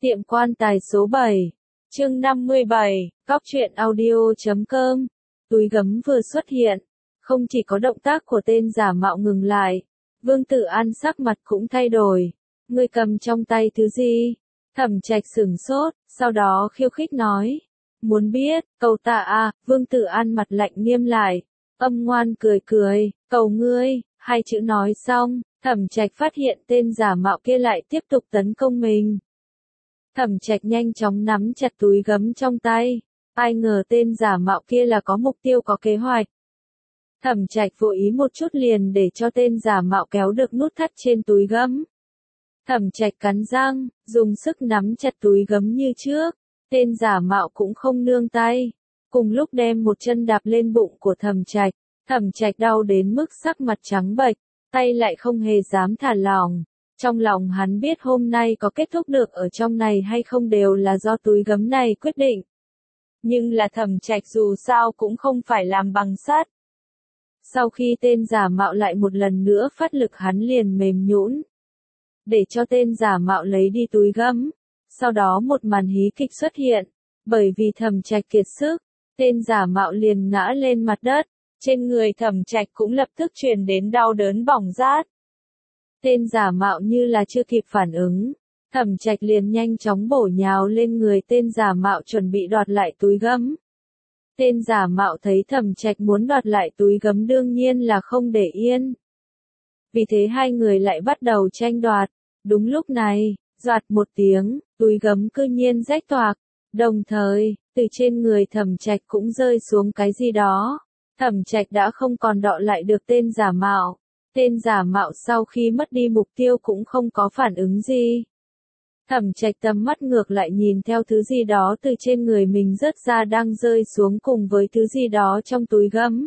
Tiệm quan tài số 7, chương 57, Cóc truyện audio.com. Túi gấm vừa xuất hiện, không chỉ có động tác của tên giả mạo ngừng lại, Vương Tử An sắc mặt cũng thay đổi. Ngươi cầm trong tay thứ gì? Thẩm Trạch sửng sốt, sau đó khiêu khích nói. Muốn biết, cầu ta à, Vương Tử An mặt lạnh nghiêm lại, âm ngoan cười cười, cầu ngươi, hai chữ nói xong, Thẩm Trạch phát hiện tên giả mạo kia lại tiếp tục tấn công mình. Thẩm Trạch nhanh chóng nắm chặt túi gấm trong tay, ai ngờ tên giả mạo kia là có mục tiêu có kế hoạch. Thẩm Trạch vô ý một chút liền để cho tên giả mạo kéo được nút thắt trên túi gấm. Thẩm Trạch cắn răng, dùng sức nắm chặt túi gấm như trước, tên giả mạo cũng không nương tay, cùng lúc đem một chân đạp lên bụng của Thẩm Trạch. Thẩm Trạch đau đến mức sắc mặt trắng bệch, tay lại không hề dám thả lỏng. Trong lòng hắn biết hôm nay có kết thúc được ở trong này hay không đều là do túi gấm này quyết định. Nhưng là Thẩm Trạch dù sao cũng không phải làm bằng sắt. Sau khi tên giả mạo lại một lần nữa phát lực hắn liền mềm nhũn, để cho tên giả mạo lấy đi túi gấm. Sau đó một màn hí kịch xuất hiện, bởi vì Thẩm Trạch kiệt sức, tên giả mạo liền ngã lên mặt đất, trên người Thẩm Trạch cũng lập tức truyền đến đau đớn bỏng rát. Tên giả mạo như là chưa kịp phản ứng, Thẩm Trạch liền nhanh chóng bổ nhào lên người tên giả mạo chuẩn bị đoạt lại túi gấm. Tên giả mạo thấy Thẩm Trạch muốn đoạt lại túi gấm đương nhiên là không để yên. Vì thế hai người lại bắt đầu tranh đoạt. Đúng lúc này, doạt một tiếng, túi gấm cư nhiên rách toạc, đồng thời, từ trên người Thẩm Trạch cũng rơi xuống cái gì đó. Thẩm Trạch đã không còn đọ lại được tên giả mạo. Tên giả mạo sau khi mất đi mục tiêu cũng không có phản ứng gì. Thẩm Trạch tầm mắt ngược lại nhìn theo thứ gì đó từ trên người mình rớt ra đang rơi xuống cùng với thứ gì đó trong túi gấm.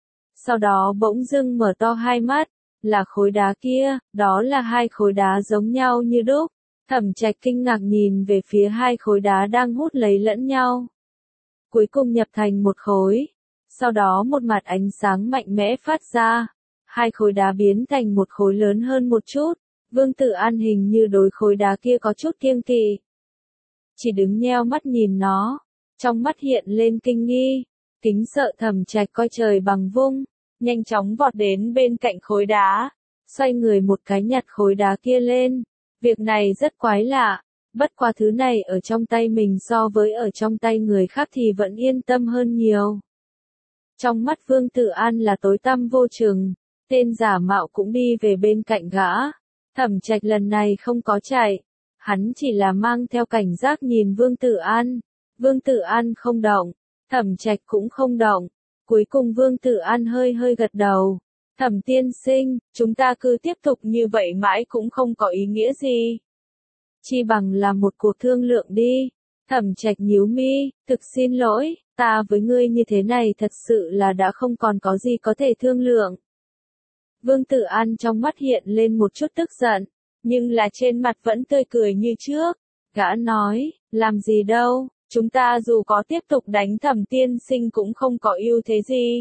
Sau đó bỗng dưng mở to hai mắt, là khối đá kia, đó là hai khối đá giống nhau như đúc. Thẩm Trạch kinh ngạc nhìn về phía hai khối đá đang hút lấy lẫn nhau. Cuối cùng nhập thành một khối. Sau đó một mặt ánh sáng mạnh mẽ phát ra. Hai khối đá biến thành một khối lớn hơn một chút. Vương Tử An hình như đối khối đá kia có chút kiêng kỵ. Chỉ đứng nheo mắt nhìn nó. Trong mắt hiện lên kinh nghi. Kính sợ Thẩm Trạch coi trời bằng vung. Nhanh chóng vọt đến bên cạnh khối đá. Xoay người một cái nhặt khối đá kia lên. Việc này rất quái lạ. Bất qua thứ này ở trong tay mình so với ở trong tay người khác thì vẫn yên tâm hơn nhiều. Trong mắt Vương Tử An là tối tăm vô chừng. Tên giả mạo cũng đi về bên cạnh gã. Thẩm Trạch lần này không có chạy. Hắn chỉ là mang theo cảnh giác nhìn Vương Tử An. Vương Tử An không động. Thẩm Trạch cũng không động. Cuối cùng Vương Tử An hơi gật đầu. Thẩm tiên sinh, chúng ta cứ tiếp tục như vậy mãi cũng không có ý nghĩa gì. Chi bằng là một cuộc thương lượng đi. Thẩm Trạch nhíu mi, thực xin lỗi, ta với ngươi như thế này thật sự là đã không còn có gì có thể thương lượng. Vương Tử An trong mắt hiện lên một chút tức giận, nhưng là trên mặt vẫn tươi cười như trước. Gã nói, làm gì đâu, chúng ta dù có tiếp tục đánh Thẩm tiên sinh cũng không có ưu thế gì.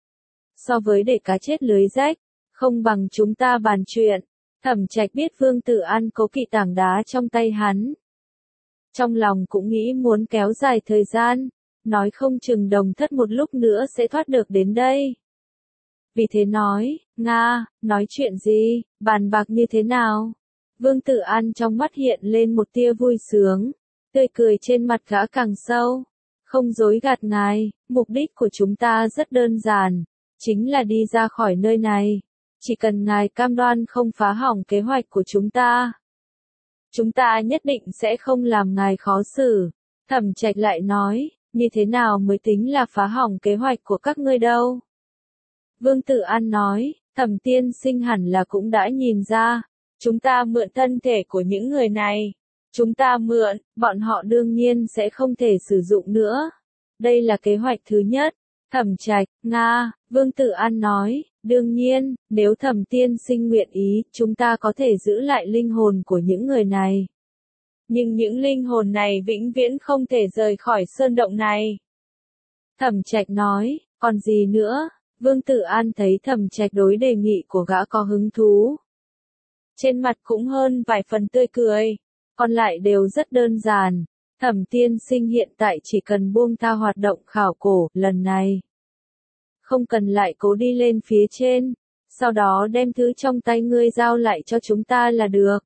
So với để cá chết lưới rách, không bằng chúng ta bàn chuyện. Thẩm Trạch biết Vương Tử An cố kỵ tảng đá trong tay hắn. Trong lòng cũng nghĩ muốn kéo dài thời gian, nói không chừng Đồng Thất một lúc nữa sẽ thoát được đến đây. Vì thế nói, Nga, nói chuyện gì, bàn bạc như thế nào? Vương Tử An trong mắt hiện lên một tia vui sướng, tươi cười trên mặt gã càng sâu. Không dối gạt ngài, mục đích của chúng ta rất đơn giản, chính là đi ra khỏi nơi này. Chỉ cần ngài cam đoan không phá hỏng kế hoạch của chúng ta. Chúng ta nhất định sẽ không làm ngài khó xử. Thẩm Trạch lại nói, như thế nào mới tính là phá hỏng kế hoạch của các ngươi đâu? Vương Tử An nói, Thẩm tiên sinh hẳn là cũng đã nhìn ra. Chúng ta mượn thân thể của những người này. Chúng ta mượn, bọn họ đương nhiên sẽ không thể sử dụng nữa. Đây là kế hoạch thứ nhất. Thẩm Trạch, Nga, Vương Tử An nói, đương nhiên, nếu Thẩm tiên sinh nguyện ý, chúng ta có thể giữ lại linh hồn của những người này. Nhưng những linh hồn này vĩnh viễn không thể rời khỏi sơn động này. Thẩm Trạch nói, còn gì nữa? Vương Tử An thấy Thẩm Trạch đối đề nghị của gã có hứng thú. Trên mặt cũng hơn vài phần tươi cười. còn lại đều rất đơn giản. Thẩm tiên sinh hiện tại chỉ cần buông tha hoạt động khảo cổ, lần này. Không cần lại cố đi lên phía trên, sau đó đem thứ trong tay ngươi giao lại cho chúng ta là được.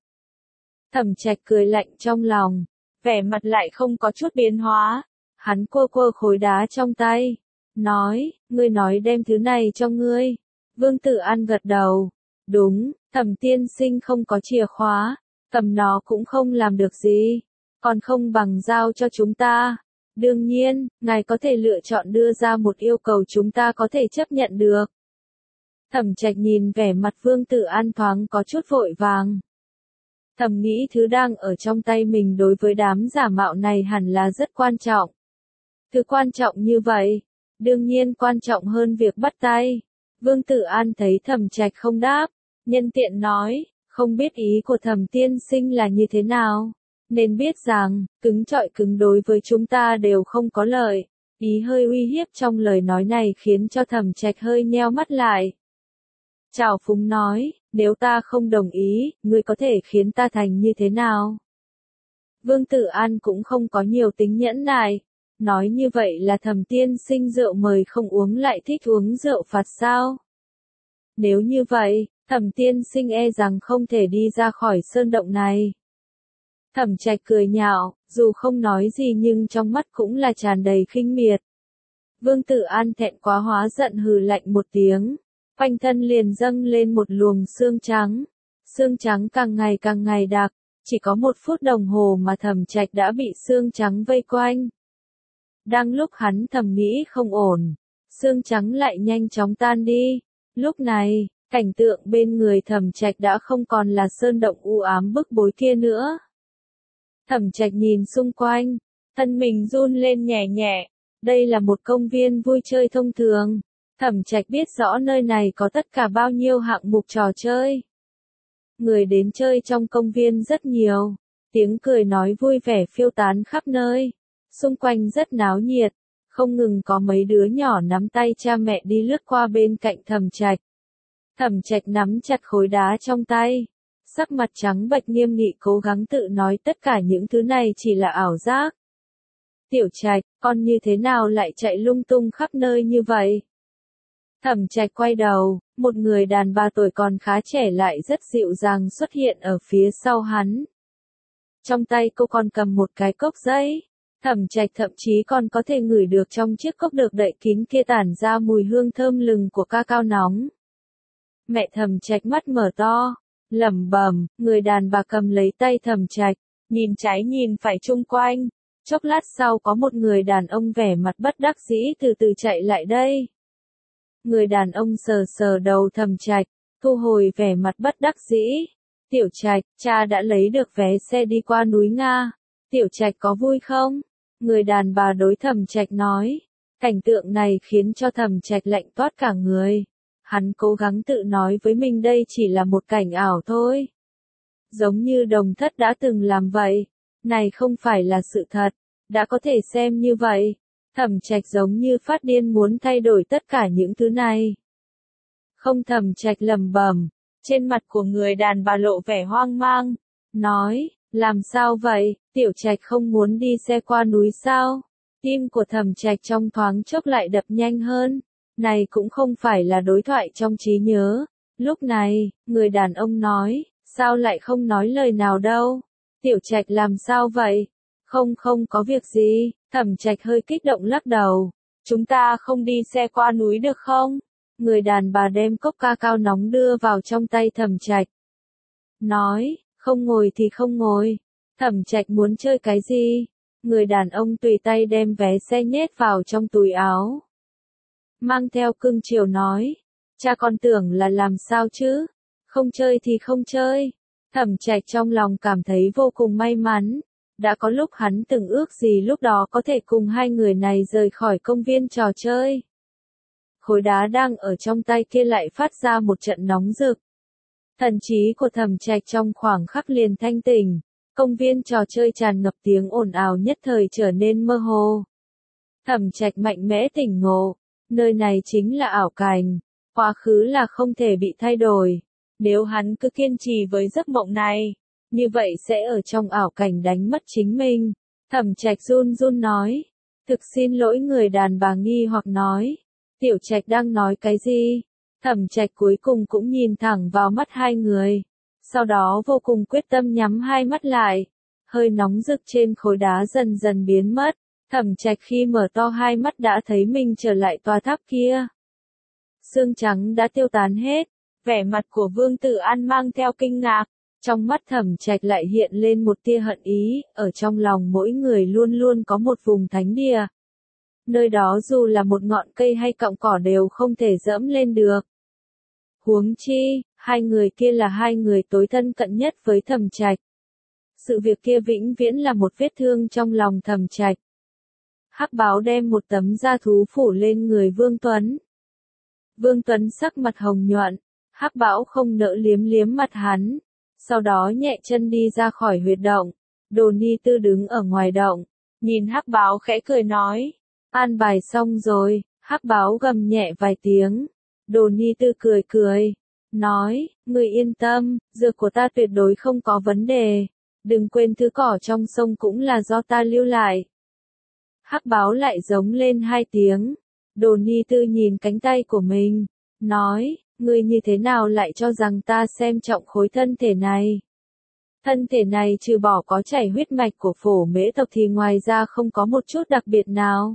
Thẩm Trạch cười lạnh trong lòng, vẻ mặt lại không có chút biến hóa. Hắn quơ quơ khối đá trong tay, nói, ngươi nói đem thứ này cho ngươi. Vương Tử An gật đầu, đúng, Thẩm tiên sinh không có chìa khóa, cầm nó cũng không làm được gì, còn không bằng giao cho chúng ta. Đương nhiên, ngài có thể lựa chọn đưa ra một yêu cầu chúng ta có thể chấp nhận được. Thẩm Trạch nhìn vẻ mặt Vương Tử An thoáng có chút vội vàng. Thầm nghĩ thứ đang ở trong tay mình đối với đám giả mạo này hẳn là rất quan trọng. Thứ quan trọng như vậy, đương nhiên quan trọng hơn việc bắt tay. Vương Tử An thấy Thẩm Trạch không đáp, nhân tiện nói, không biết ý của Thẩm tiên sinh là như thế nào. Nên biết rằng, cứng trọi cứng đối với chúng ta đều không có lợi. Ý hơi uy hiếp trong lời nói này khiến cho Thẩm Trạch hơi nheo mắt lại. Trảo phúng nói, nếu ta không đồng ý, ngươi có thể khiến ta thành như thế nào? Vương Tử An cũng không có nhiều tính nhẫn nại. Nói như vậy là Thẩm tiên sinh rượu mời không uống lại thích uống rượu phạt sao? Nếu như vậy, Thẩm tiên sinh e rằng không thể đi ra khỏi sơn động này. Thẩm Trạch cười nhạo, dù không nói gì nhưng trong mắt cũng là tràn đầy khinh miệt. Vương Tử An thẹn quá hóa giận hừ lạnh một tiếng, quanh thân liền dâng lên một luồng xương trắng. Xương trắng càng ngày đặc, chỉ có 1 phút đồng hồ mà Thẩm Trạch đã bị xương trắng vây quanh. Đang lúc hắn thầm nghĩ không ổn, xương trắng lại nhanh chóng tan đi. Lúc này, cảnh tượng bên người Thẩm Trạch đã không còn là sơn động u ám bức bối kia nữa. Thẩm Trạch nhìn xung quanh, thân mình run lên nhẹ nhẹ. Đây là một công viên vui chơi thông thường. Thẩm Trạch biết rõ nơi này có tất cả bao nhiêu hạng mục trò chơi. Người đến chơi trong công viên rất nhiều, tiếng cười nói vui vẻ phiêu tán khắp nơi. Xung quanh rất náo nhiệt, không ngừng có mấy đứa nhỏ nắm tay cha mẹ đi lướt qua bên cạnh Thẩm Trạch. Thẩm Trạch nắm chặt khối đá trong tay, sắc mặt trắng bệch nghiêm nghị cố gắng tự nói tất cả những thứ này chỉ là ảo giác. Tiểu Trạch, con như thế nào lại chạy lung tung khắp nơi như vậy? Thẩm Trạch quay đầu, một người đàn bà tuổi còn khá trẻ lại rất dịu dàng xuất hiện ở phía sau hắn. Trong tay cô còn cầm một cái cốc giấy. Thẩm Trạch thậm chí còn có thể ngửi được trong chiếc cốc được đậy kín kia tản ra mùi hương thơm lừng của cacao nóng. Mẹ Thẩm Trạch mắt mở to, lẩm bẩm, người đàn bà cầm lấy tay Thẩm Trạch, nhìn trái nhìn phải chung quanh. Chốc lát sau có một người đàn ông vẻ mặt bất đắc dĩ từ từ chạy lại đây. Người đàn ông sờ sờ đầu Thẩm Trạch, thu hồi vẻ mặt bất đắc dĩ. Tiểu Trạch, cha đã lấy được vé xe đi qua núi Nga. Tiểu Trạch có vui không? Người đàn bà đối Thẩm Trạch nói. Cảnh tượng này khiến cho Thẩm Trạch lạnh toát cả người. Hắn cố gắng tự nói với mình đây chỉ là một cảnh ảo thôi. Giống như Đồng Thất đã từng làm vậy. Này không phải là sự thật. Đã có thể xem như vậy. Thẩm Trạch giống như phát điên muốn thay đổi tất cả những thứ này. Không, Thẩm Trạch lẩm bẩm. Trên mặt của người đàn bà lộ vẻ hoang mang. Nói, làm sao vậy, Tiểu Trạch không muốn đi xe qua núi sao? Tim của Thẩm Trạch trong thoáng chốc lại đập nhanh hơn. Này cũng không phải là đối thoại trong trí nhớ. Lúc này, người đàn ông nói, sao lại không nói lời nào đâu? Tiểu Trạch làm sao vậy? Không có việc gì. Thẩm Trạch hơi kích động lắc đầu. Chúng ta không đi xe qua núi được không? Người đàn bà đem cốc cacao nóng đưa vào trong tay Thẩm Trạch. Nói, không ngồi thì không ngồi. Thẩm Trạch muốn chơi cái gì? Người đàn ông tùy tay đem vé xe nhét vào trong túi áo. Mang theo cưng chiều nói, cha con tưởng là làm sao chứ? Không chơi thì không chơi. Thẩm Trạch trong lòng cảm thấy vô cùng may mắn. Đã có lúc hắn từng ước gì lúc đó có thể cùng hai người này rời khỏi công viên trò chơi. Khối đá đang ở trong tay kia lại phát ra một trận nóng rực. Thần trí của Thẩm Trạch trong khoảng khắc liền thanh tỉnh. Công viên trò chơi tràn ngập tiếng ồn ào nhất thời trở nên mơ hồ. Thẩm Trạch mạnh mẽ tỉnh ngộ. Nơi này chính là ảo cảnh. Quá khứ là không thể bị thay đổi. Nếu hắn cứ kiên trì với giấc mộng này, như vậy sẽ ở trong ảo cảnh đánh mất chính mình. Thẩm Trạch run run nói. Thực xin lỗi, người đàn bà nghi hoặc nói. Tiểu Trạch đang nói cái gì? Thẩm Trạch cuối cùng cũng nhìn thẳng vào mắt hai người. Sau đó vô cùng quyết tâm nhắm hai mắt lại. Hơi nóng rực trên khối đá dần dần biến mất. Thẩm Trạch khi mở to hai mắt đã thấy mình trở lại tòa tháp kia. Xương trắng đã tiêu tán hết. Vẻ mặt của Vương Tử An mang theo kinh ngạc. Trong mắt Thẩm Trạch lại hiện lên một tia hận ý, ở trong lòng mỗi người luôn luôn có một vùng thánh địa. Nơi đó dù là một ngọn cây hay cọng cỏ đều không thể dẫm lên được. Huống chi, hai người kia là hai người tối thân cận nhất với Thẩm Trạch. Sự việc kia vĩnh viễn là một vết thương trong lòng Thẩm Trạch. Hắc Báo đem một tấm da thú phủ lên người Vương Tuấn. Vương Tuấn sắc mặt hồng nhuận, Hắc Báo không nỡ liếm liếm mặt hắn. Sau đó nhẹ chân đi ra khỏi huyệt động. Đồ Ni Tư đứng ở ngoài động, nhìn Hắc Báo khẽ cười nói. An bài xong rồi. Hắc Báo gầm nhẹ vài tiếng. Đồ Ni Tư cười cười, nói, người yên tâm, dược của ta tuyệt đối không có vấn đề. Đừng quên thứ cỏ trong sông cũng là do ta lưu lại. Hắc Báo lại giống lên hai tiếng. Đồ Ni Tư nhìn cánh tay của mình, nói, ngươi như thế nào lại cho rằng ta xem trọng khối thân thể này? Thân thể này trừ bỏ có chảy huyết mạch của Phổ Mễ tộc thì ngoài ra không có một chút đặc biệt nào.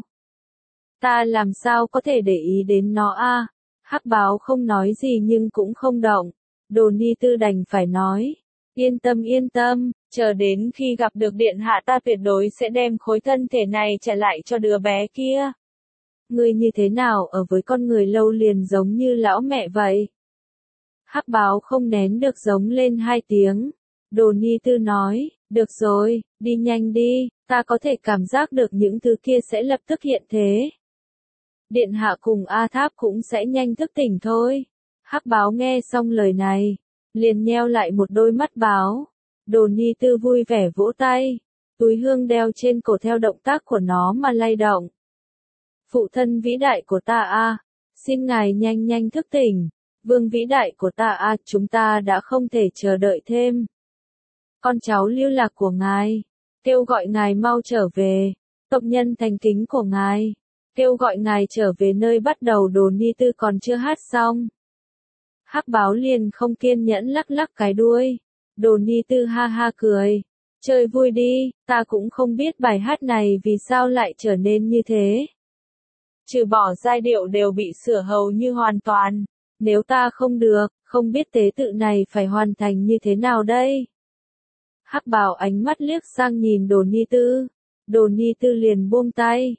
Ta làm sao có thể để ý đến nó a? Hắc Báo không nói gì nhưng cũng không động. Đồ Ni Tư đành phải nói, yên tâm, chờ đến khi gặp được điện hạ ta tuyệt đối sẽ đem khối thân thể này trả lại cho đứa bé kia. Ngươi như thế nào ở với con người lâu liền giống như lão mẹ vậy? Hắc Báo không nén được giống lên hai tiếng. Đồ Ni Tư nói, được rồi, đi nhanh đi, ta có thể cảm giác được những thứ kia sẽ lập tức hiện thế. Điện hạ cùng A Tháp cũng sẽ nhanh thức tỉnh thôi. Hắc Báo nghe xong lời này, liền nheo lại một đôi mắt báo. Đồ Ni Tư vui vẻ vỗ tay, túi hương đeo trên cổ theo động tác của nó mà lay động. Phụ thân vĩ đại của ta a, xin ngài nhanh nhanh thức tỉnh. Vương vĩ đại của ta a, chúng ta đã không thể chờ đợi thêm. Con cháu lưu lạc của ngài, kêu gọi ngài mau trở về. Tộc nhân thành kính của ngài, kêu gọi ngài trở về nơi bắt đầu. Đồ Ni Tư còn chưa hát xong, Hắc Báo liền không kiên nhẫn lắc lắc cái đuôi. Đồ Ni Tư ha ha cười, chơi vui đi, ta cũng không biết bài hát này vì sao lại trở nên như thế. Trừ bỏ giai điệu đều bị sửa hầu như hoàn toàn. Nếu ta không được, không biết tế tự này phải hoàn thành như thế nào đây? Hắc Báo ánh mắt liếc sang nhìn Đồ Ni Tư. Đồ Ni Tư liền buông tay.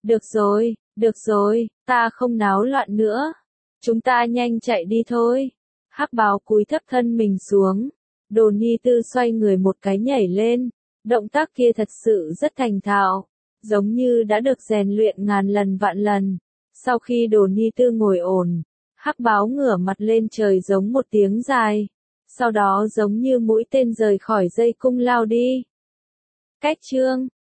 Được rồi, ta không náo loạn nữa. Chúng ta nhanh chạy đi thôi. Hắc Báo cúi thấp thân mình xuống. Đồ Ni Tư xoay người một cái nhảy lên. Động tác kia thật sự rất thành thạo, giống như đã được rèn luyện ngàn lần vạn lần. Sau khi Đồ Ni Tư ngồi ổn, Hắc Báo ngửa mặt lên trời giống một tiếng dài. Sau đó giống như mũi tên rời khỏi dây cung lao đi. Cách chương